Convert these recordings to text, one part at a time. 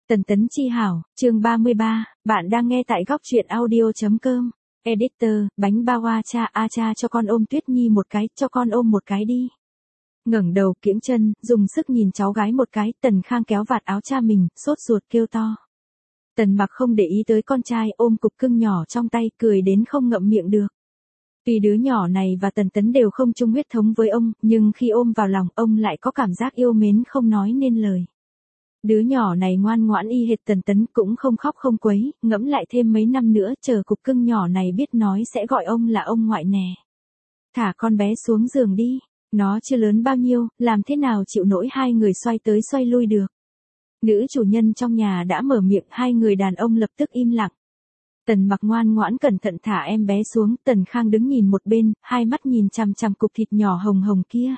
Tần Tấn Chi hảo, chương 33, bạn đang nghe tại góc truyện audio.com. Editor, bánh bao a cha cho con ôm Tuyết Nhi một cái, cho con ôm một cái đi. Ngẩng đầu kiễng chân, dùng sức nhìn cháu gái một cái, Tần Khang kéo vạt áo cha mình, sốt ruột kêu to. Tần Mặc không để ý tới con trai, ôm cục cưng nhỏ trong tay, cười đến không ngậm miệng được. Tuy đứa nhỏ này và Tần Tấn đều không chung huyết thống với ông, nhưng khi ôm vào lòng, ông lại có cảm giác yêu mến không nói nên lời. Đứa nhỏ này ngoan ngoãn y hệt Tần Tấn, cũng không khóc không quấy, ngẫm lại thêm mấy năm nữa chờ cục cưng nhỏ này biết nói sẽ gọi ông là ông ngoại nè. Thả con bé xuống giường đi, nó chưa lớn bao nhiêu, làm thế nào chịu nổi hai người xoay tới xoay lui được. Nữ chủ nhân trong nhà đã mở miệng, hai người đàn ông lập tức im lặng. Tần Mặc ngoan ngoãn cẩn thận thả em bé xuống, Tần Khang đứng nhìn một bên, hai mắt nhìn chằm chằm cục thịt nhỏ hồng hồng kia.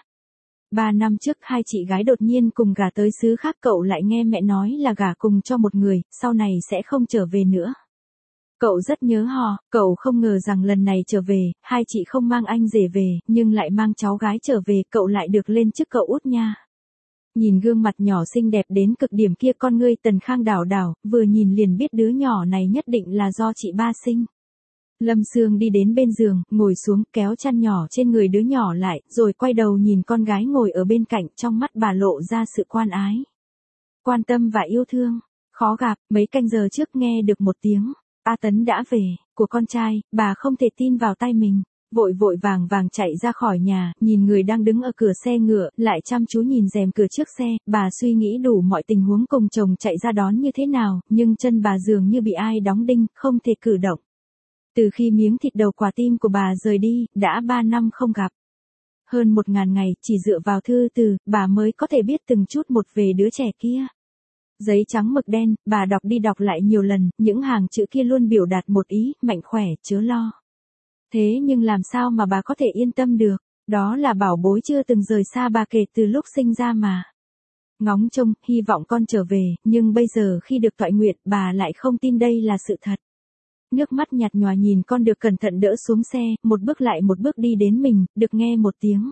3 năm trước hai chị gái đột nhiên cùng gả tới xứ khác, cậu lại nghe mẹ nói là gả cùng cho một người, sau này sẽ không trở về nữa. Cậu rất nhớ họ, cậu không ngờ rằng lần này trở về, hai chị không mang anh rể về, nhưng lại mang cháu gái trở về, cậu lại được lên chức cậu út nha. Nhìn gương mặt nhỏ xinh đẹp đến cực điểm kia, con ngươi Tần Khang đảo đảo, vừa nhìn liền biết đứa nhỏ này nhất định là do chị ba sinh. Lâm Sương đi đến bên giường, ngồi xuống, kéo chăn nhỏ trên người đứa nhỏ lại, rồi quay đầu nhìn con gái ngồi ở bên cạnh, trong mắt bà lộ ra sự quan ái, quan tâm và yêu thương. Khó gặp, mấy canh giờ trước nghe được một tiếng, A Tấn đã về, của con trai, bà không thể tin vào tai mình. Vội vội vàng vàng chạy ra khỏi nhà, nhìn người đang đứng ở cửa xe ngựa, lại chăm chú nhìn rèm cửa trước xe, bà suy nghĩ đủ mọi tình huống cùng chồng chạy ra đón như thế nào, nhưng chân bà dường như bị ai đóng đinh, không thể cử động. Từ khi miếng thịt đầu quả tim của bà rời đi, đã 3 năm không gặp. Hơn 1000 ngày, chỉ dựa vào thư từ, bà mới có thể biết từng chút một về đứa trẻ kia. Giấy trắng mực đen, bà đọc đi đọc lại nhiều lần, những hàng chữ kia luôn biểu đạt một ý, mạnh khỏe, chớ lo. Thế nhưng làm sao mà bà có thể yên tâm được, đó là bảo bối chưa từng rời xa bà kể từ lúc sinh ra mà. Ngóng trông, hy vọng con trở về, nhưng bây giờ khi được toại nguyện, bà lại không tin đây là sự thật. Nước mắt nhạt nhòa nhìn con được cẩn thận đỡ xuống xe, một bước lại một bước đi đến mình, được nghe một tiếng.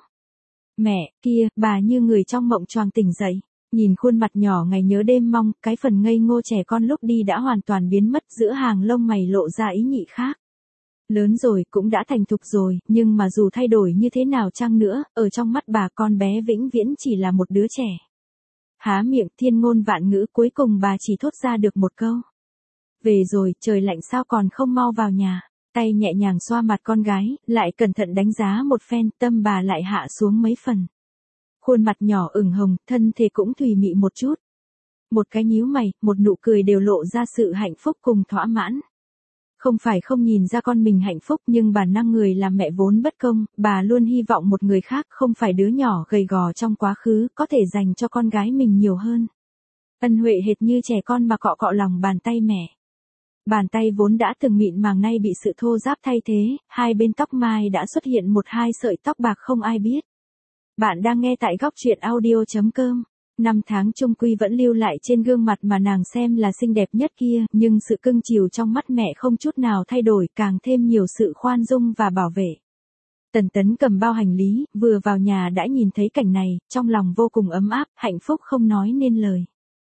Mẹ, kia, bà như người trong mộng choàng tỉnh dậy. Nhìn khuôn mặt nhỏ ngày nhớ đêm mong, cái phần ngây ngô trẻ con lúc đi đã hoàn toàn biến mất, giữa hàng lông mày lộ ra ý nhị khác. Lớn rồi, cũng đã thành thục rồi, nhưng mà dù thay đổi như thế nào chăng nữa, ở trong mắt bà con bé vĩnh viễn chỉ là một đứa trẻ. Há miệng thiên ngôn vạn ngữ, cuối cùng bà chỉ thốt ra được một câu. Về rồi, trời lạnh sao còn không mau vào nhà. Tay nhẹ nhàng xoa mặt con gái, lại cẩn thận đánh giá một phen, tâm bà lại hạ xuống mấy phần. Khuôn mặt nhỏ ửng hồng, thân thể cũng thùy mị một chút. Một cái nhíu mày, một nụ cười đều lộ ra sự hạnh phúc cùng thỏa mãn. Không phải không nhìn ra con mình hạnh phúc, nhưng bản năng người làm mẹ vốn bất công, bà luôn hy vọng một người khác, không phải đứa nhỏ gầy gò trong quá khứ, có thể dành cho con gái mình nhiều hơn. Ân huệ hệt như trẻ con mà cọ cọ lòng bàn tay mẹ. Bàn tay vốn đã từng mịn màng nay bị sự thô ráp thay thế, hai bên tóc mai đã xuất hiện một hai sợi tóc bạc không ai biết. Bạn đang nghe tại góc truyện audio.com. 5 tháng chung quy vẫn lưu lại trên gương mặt mà nàng xem là xinh đẹp nhất kia, nhưng sự cưng chiều trong mắt mẹ không chút nào thay đổi, càng thêm nhiều sự khoan dung và bảo vệ. Tần Tấn cầm bao hành lý, vừa vào nhà đã nhìn thấy cảnh này, trong lòng vô cùng ấm áp, hạnh phúc không nói nên lời.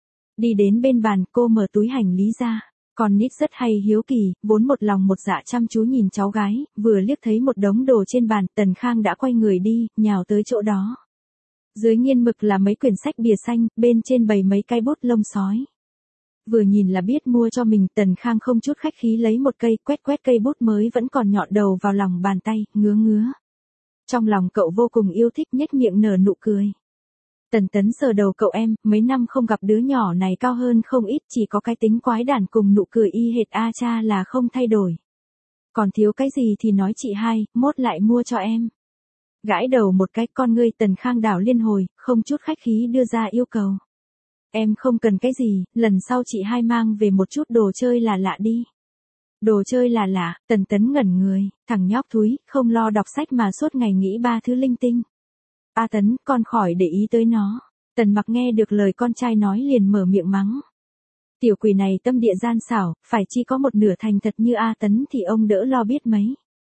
Đi đến bên bàn, cô mở túi hành lý ra. Con nít rất hay hiếu kỳ, vốn một lòng một dạ chăm chú nhìn cháu gái, vừa liếc thấy một đống đồ trên bàn, Tần Khang đã quay người đi, nhào tới chỗ đó. Dưới nghiên mực là mấy quyển sách bìa xanh, bên trên bày mấy cái bút lông sói. Vừa nhìn là biết mua cho mình, Tần Khang không chút khách khí lấy một cây, quét cây bút mới vẫn còn nhọn đầu vào lòng bàn tay, ngứa ngứa. Trong lòng cậu vô cùng yêu thích, nhếch miệng nở nụ cười. Tần Tấn sờ đầu cậu em, mấy năm không gặp đứa nhỏ này cao hơn không ít, chỉ có cái tính quái đản cùng nụ cười y hệt a cha là không thay đổi. Còn thiếu cái gì thì nói chị hai, mốt lại mua cho em. Gãi đầu một cái, con ngươi Tần Khang đảo liên hồi, không chút khách khí đưa ra yêu cầu. Em không cần cái gì, lần sau chị hai mang về một chút đồ chơi là lạ đi. Đồ chơi là lạ, Tần Tấn ngẩn người, thằng nhóc thúi, không lo đọc sách mà suốt ngày nghĩ ba thứ linh tinh. A Tấn, con khỏi để ý tới nó. Tần Mặc nghe được lời con trai nói liền mở miệng mắng. Tiểu quỷ này tâm địa gian xảo, phải chi có một nửa thành thật như A Tấn thì ông đỡ lo biết mấy.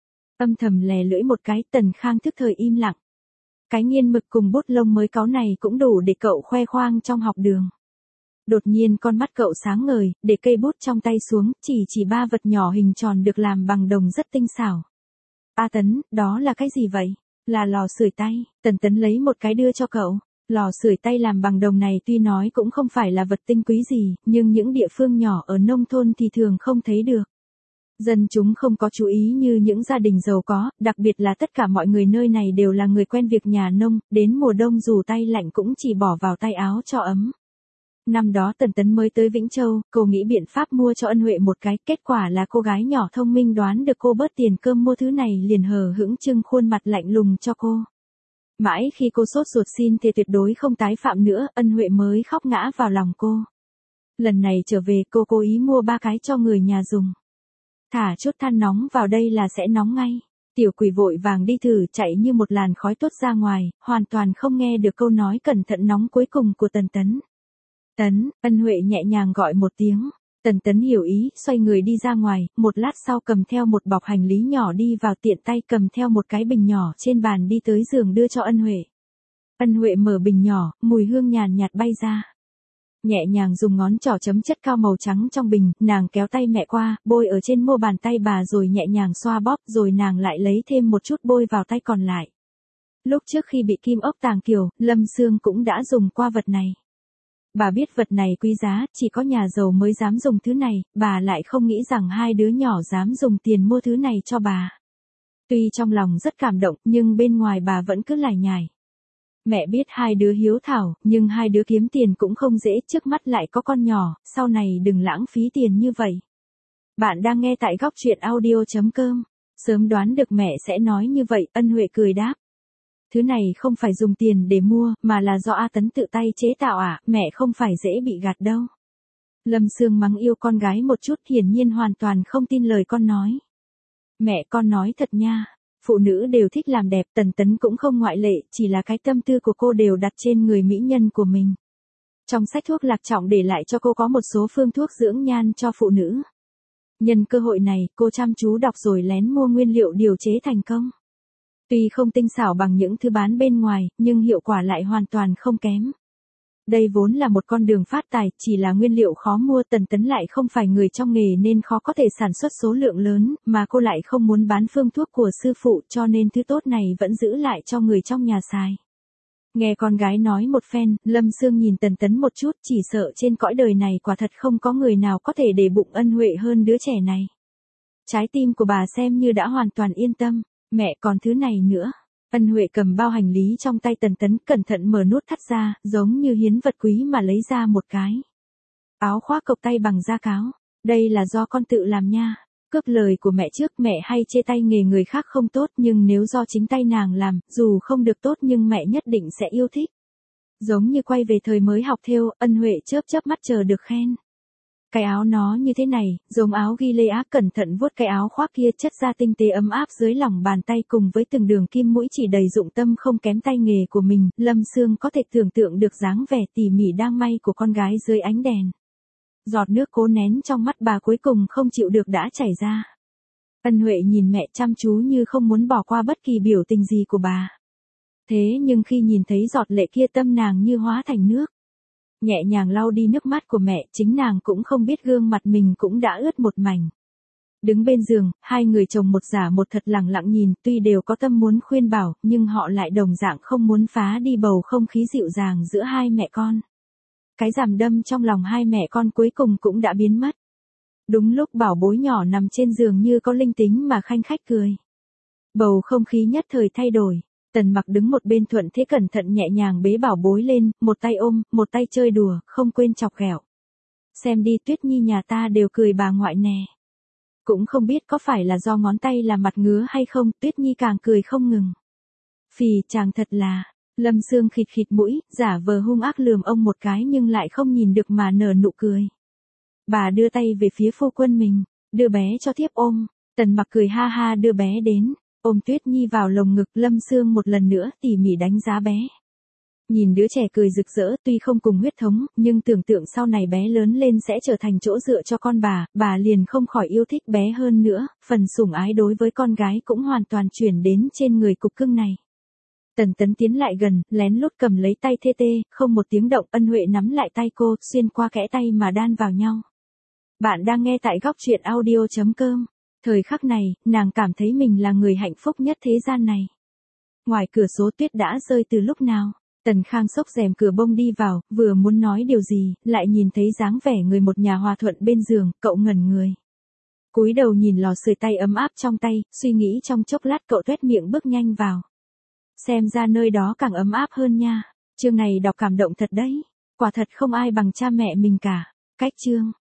Âm thầm lè lưỡi một cái, Tần Khang thức thời im lặng. Cái nghiên mực cùng bút lông mới cáu này cũng đủ để cậu khoe khoang trong học đường. Đột nhiên con mắt cậu sáng ngời, để cây bút trong tay xuống, chỉ ba vật nhỏ hình tròn được làm bằng đồng rất tinh xảo. A Tấn, đó là cái gì vậy? Là lò sưởi tay. Tần Tấn lấy một cái đưa cho cậu. Lò sưởi tay làm bằng đồng này tuy nói cũng không phải là vật tinh quý gì, nhưng những địa phương nhỏ ở nông thôn thì thường không thấy được. Dân chúng không có chú ý như những gia đình giàu có, đặc biệt là tất cả mọi người nơi này đều là người quen việc nhà nông, đến mùa đông dù tay lạnh cũng chỉ bỏ vào tay áo cho ấm. Năm đó Tần Tấn mới tới Vĩnh Châu, cô nghĩ biện pháp mua cho Ân Huệ một cái, kết quả là cô gái nhỏ thông minh đoán được cô bớt tiền cơm mua thứ này liền hờ hững trưng khuôn mặt lạnh lùng cho cô. Mãi khi cô sốt ruột xin thề tuyệt đối không tái phạm nữa, Ân Huệ mới khóc ngã vào lòng cô. Lần này trở về cô cố ý mua 3 cái cho người nhà dùng. Thả chút than nóng vào đây là sẽ nóng ngay. Tiểu quỷ vội vàng đi thử chạy như một làn khói tuốt ra ngoài, hoàn toàn không nghe được câu nói cẩn thận nóng cuối cùng của Tần Tấn. Tấn, Ân Huệ nhẹ nhàng gọi một tiếng. Tần Tấn hiểu ý, xoay người đi ra ngoài, một lát sau cầm theo một bọc hành lý nhỏ đi vào tiện tay cầm theo một cái bình nhỏ trên bàn đi tới giường đưa cho Ân Huệ. Ân Huệ mở bình nhỏ, mùi hương nhàn nhạt bay ra. Nhẹ nhàng dùng ngón trỏ chấm chất cao màu trắng trong bình, nàng kéo tay mẹ qua, bôi ở trên mu bàn tay bà rồi nhẹ nhàng xoa bóp, rồi nàng lại lấy thêm một chút bôi vào tay còn lại. Lúc trước khi bị kim ốc tàng kiều, Lâm Sương cũng đã dùng qua vật này. Bà biết vật này quý giá, chỉ có nhà giàu mới dám dùng thứ này, bà lại không nghĩ rằng hai đứa nhỏ dám dùng tiền mua thứ này cho bà. Tuy trong lòng rất cảm động, nhưng bên ngoài bà vẫn cứ lải nhải. Mẹ biết hai đứa hiếu thảo, nhưng hai đứa kiếm tiền cũng không dễ, trước mắt lại có con nhỏ, sau này đừng lãng phí tiền như vậy. Bạn đang nghe tại góc truyện audio.com. Sớm đoán được mẹ sẽ nói như vậy, Ân Huệ cười đáp. Thứ này không phải dùng tiền để mua, mà là do A Tấn tự tay chế tạo à, mẹ không phải dễ bị gạt đâu. Lâm Sương mắng yêu con gái một chút, hiển nhiên hoàn toàn không tin lời con nói. Mẹ con nói thật nha, phụ nữ đều thích làm đẹp, Tần Tấn cũng không ngoại lệ, chỉ là cái tâm tư của cô đều đặt trên người mỹ nhân của mình. Trong sách thuốc Lạc Trọng để lại cho cô có một số phương thuốc dưỡng nhan cho phụ nữ. Nhân cơ hội này, cô chăm chú đọc rồi lén mua nguyên liệu điều chế thành công. Tuy không tinh xảo bằng những thứ bán bên ngoài, nhưng hiệu quả lại hoàn toàn không kém. Đây vốn là một con đường phát tài, chỉ là nguyên liệu khó mua, Tần Tấn lại không phải người trong nghề nên khó có thể sản xuất số lượng lớn, mà cô lại không muốn bán phương thuốc của sư phụ cho nên thứ tốt này vẫn giữ lại cho người trong nhà xài. Nghe con gái nói một phen, Lâm Sương nhìn Tần Tấn một chút, chỉ sợ trên cõi đời này quả thật không có người nào có thể để bụng Ân Huệ hơn đứa trẻ này. Trái tim của bà xem như đã hoàn toàn yên tâm. Mẹ còn thứ này nữa. Ân Huệ cầm bao hành lý trong tay Tần Tấn, cẩn thận mở nút thắt ra, giống như hiến vật quý mà lấy ra một cái. Áo khoác cộc tay bằng da cáo. Đây là do con tự làm nha. Cướp lời của mẹ trước, mẹ hay chê tay nghề người khác không tốt, nhưng nếu do chính tay nàng làm, dù không được tốt nhưng mẹ nhất định sẽ yêu thích. Giống như quay về thời mới học thêu, Ân Huệ chớp chớp mắt chờ được khen. Cái áo nó như thế này, giống áo ghi lê á, cẩn thận vuốt cái áo khoác kia, chất da tinh tế ấm áp dưới lòng bàn tay cùng với từng đường kim mũi chỉ đầy dụng tâm không kém tay nghề của mình, Lâm Sương có thể tưởng tượng được dáng vẻ tỉ mỉ đang may của con gái dưới ánh đèn. Giọt nước cố nén trong mắt bà cuối cùng không chịu được đã chảy ra. Ân Huệ nhìn mẹ chăm chú như không muốn bỏ qua bất kỳ biểu tình gì của bà. Thế nhưng khi nhìn thấy giọt lệ kia tâm nàng như hóa thành nước. Nhẹ nhàng lau đi nước mắt của mẹ, chính nàng cũng không biết gương mặt mình cũng đã ướt một mảnh. Đứng bên giường, hai người chồng một giả một thật lặng lặng nhìn, tuy đều có tâm muốn khuyên bảo, nhưng họ lại đồng dạng không muốn phá đi bầu không khí dịu dàng giữa hai mẹ con. Cái giảm đâm trong lòng hai mẹ con cuối cùng cũng đã biến mất. Đúng lúc bảo bối nhỏ nằm trên giường như có linh tính mà khanh khách cười. Bầu không khí nhất thời thay đổi. Tần Mặc đứng một bên thuận thế cẩn thận nhẹ nhàng bế bảo bối lên, một tay ôm, một tay chơi đùa, không quên chọc ghẹo. Xem đi, Tuyết Nhi nhà ta đều cười bà ngoại nè. Cũng không biết có phải là do ngón tay làm mặt ngứa hay không, Tuyết Nhi càng cười không ngừng. Phì, chàng thật là, Lâm Sương khịt khịt mũi, giả vờ hung ác lườm ông một cái nhưng lại không nhìn được mà nở nụ cười. Bà đưa tay về phía phu quân mình, đưa bé cho thiếp ôm, Tần Mặc cười ha ha đưa bé đến. Ôm Tuyết Nhi vào lồng ngực, Lâm Sương một lần nữa tỉ mỉ đánh giá bé. Nhìn đứa trẻ cười rực rỡ, tuy không cùng huyết thống, nhưng tưởng tượng sau này bé lớn lên sẽ trở thành chỗ dựa cho con bà liền không khỏi yêu thích bé hơn nữa, phần sủng ái đối với con gái cũng hoàn toàn chuyển đến trên người cục cưng này. Tần Tấn tiến lại gần, lén lút cầm lấy tay Tê Tê, không một tiếng động, Ân Huệ nắm lại tay cô, xuyên qua kẽ tay mà đan vào nhau. Bạn đang nghe tại góc truyện audio.com. Thời khắc này, nàng cảm thấy mình là người hạnh phúc nhất thế gian này. Ngoài cửa số tuyết đã rơi từ lúc nào. Tần Khang xốc rèm cửa bông đi vào, vừa muốn nói điều gì, lại nhìn thấy dáng vẻ người một nhà hòa thuận bên giường, cậu ngẩn người. Cúi đầu nhìn lò sưởi tay ấm áp trong tay, suy nghĩ trong chốc lát cậu tuét miệng bước nhanh vào. Xem ra nơi đó càng ấm áp hơn nha. Chương này đọc cảm động thật đấy. Quả thật không ai bằng cha mẹ mình cả. Cách chương.